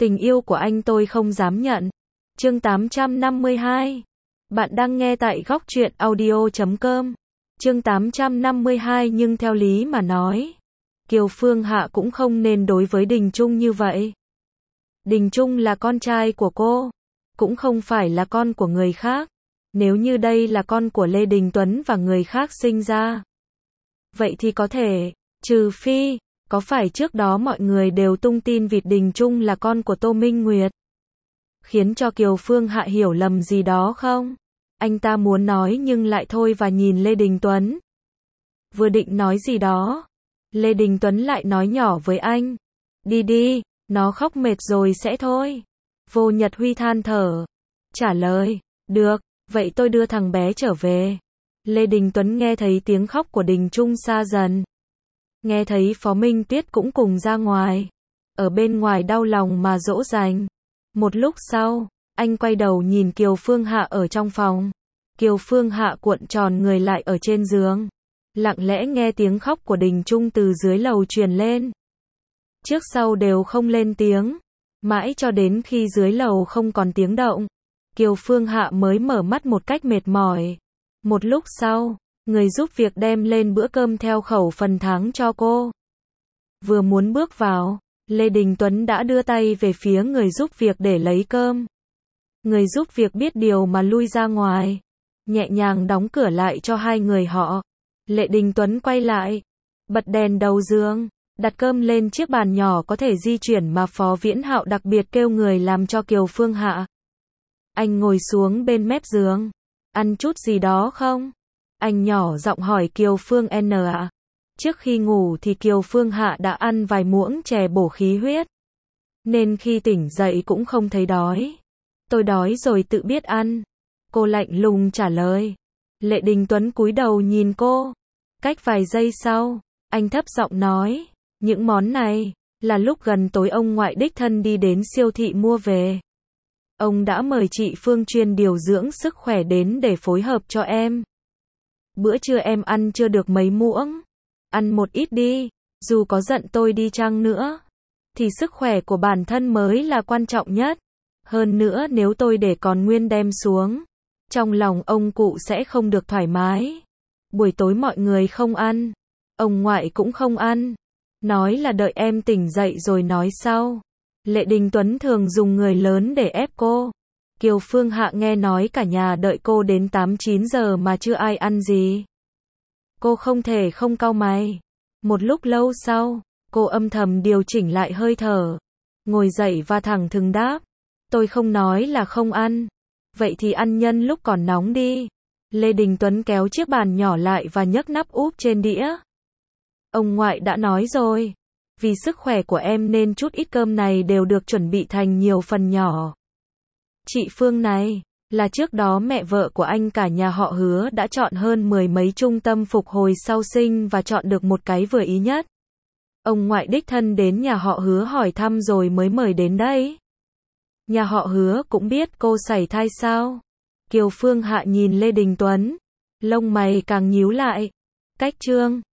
Tình yêu của anh tôi không dám nhận. Chương 852. Bạn đang nghe tại góc truyện audio.com. Chương 852 nhưng theo lý mà nói, Kiều Phương Hạ cũng không nên đối với Đình Trung như vậy. Đình Trung là con trai của cô, cũng không phải là con của người khác. Nếu như đây là con của Lê Đình Tuấn và người khác sinh ra, vậy thì có thể, trừ phi, có phải trước đó mọi người đều tung tin vịt Đình Trung là con của Tô Minh Nguyệt, khiến cho Kiều Phương Hạ hiểu lầm gì đó không? Anh ta muốn nói nhưng lại thôi và nhìn Lê Đình Tuấn. Vừa định nói gì đó, Lê Đình Tuấn lại nói nhỏ với anh, đi đi, nó khóc mệt rồi sẽ thôi. Vô Nhật Huy than thở, trả lời, được, vậy tôi đưa thằng bé trở về. Lê Đình Tuấn nghe thấy tiếng khóc của Đình Trung xa dần. Nghe thấy Phó Minh Tiết cũng cùng ra ngoài. Ở bên ngoài đau lòng mà dỗ dành. Một lúc sau, anh quay đầu nhìn Kiều Phương Hạ ở trong phòng. Kiều Phương Hạ cuộn tròn người lại ở trên giường, lặng lẽ nghe tiếng khóc của Đình Trung từ dưới lầu truyền lên. Trước sau đều không lên tiếng, mãi cho đến khi dưới lầu không còn tiếng động, Kiều Phương Hạ mới mở mắt một cách mệt mỏi. Một lúc sau, người giúp việc đem lên bữa cơm theo khẩu phần tháng cho cô. Vừa muốn bước vào, Lê Đình Tuấn đã đưa tay về phía người giúp việc để lấy cơm. Người giúp việc biết điều mà lui ra ngoài, nhẹ nhàng đóng cửa lại cho hai người họ. Lê Đình Tuấn quay lại, bật đèn đầu giường, đặt cơm lên chiếc bàn nhỏ có thể di chuyển mà Phó Viễn Hạo đặc biệt kêu người làm cho Kiều Phương Hạ. Anh ngồi xuống bên mép giường, ăn chút gì đó không? Anh nhỏ giọng hỏi Kiều Phương N ạ. Trước khi ngủ thì Kiều Phương Hạ đã ăn vài muỗng chè bổ khí huyết, nên khi tỉnh dậy cũng không thấy đói. Tôi đói rồi tự biết ăn. Cô lạnh lùng trả lời. Lê Đình Tuấn cúi đầu nhìn cô. Cách vài giây sau, anh thấp giọng nói, những món này là lúc gần tối ông ngoại đích thân đi đến siêu thị mua về. Ông đã mời chị Phương chuyên điều dưỡng sức khỏe đến để phối hợp cho em. Bữa trưa em ăn chưa được mấy muỗng. Ăn một ít đi, dù có giận tôi đi chăng nữa, thì sức khỏe của bản thân mới là quan trọng nhất. Hơn nữa nếu tôi để còn nguyên đem xuống, trong lòng ông cụ sẽ không được thoải mái. Buổi tối mọi người không ăn, ông ngoại cũng không ăn. Nói là đợi em tỉnh dậy rồi nói sau. Lê Đình Tuấn thường dùng người lớn để ép cô. Kiều Phương Hạ nghe nói cả nhà đợi cô đến 8-9 giờ mà chưa ai ăn gì. Cô không thể không cau mày. Một lúc lâu sau, cô âm thầm điều chỉnh lại hơi thở, ngồi dậy và thẳng thừng đáp, tôi không nói là không ăn. Vậy thì ăn nhân lúc còn nóng đi. Lê Đình Tuấn kéo chiếc bàn nhỏ lại và nhấc nắp úp trên đĩa. Ông ngoại đã nói rồi, vì sức khỏe của em nên chút ít cơm này đều được chuẩn bị thành nhiều phần nhỏ. Chị Phương này, là trước đó mẹ vợ của anh cả nhà họ Hứa đã chọn hơn 10 mấy trung tâm phục hồi sau sinh và chọn được một cái vừa ý nhất. Ông ngoại đích thân đến nhà họ Hứa hỏi thăm rồi mới mời đến đây. Nhà họ Hứa cũng biết cô sảy thai sao? Kiều Phương Hạ nhìn Lê Đình Tuấn, lông mày càng nhíu lại. Cách Trương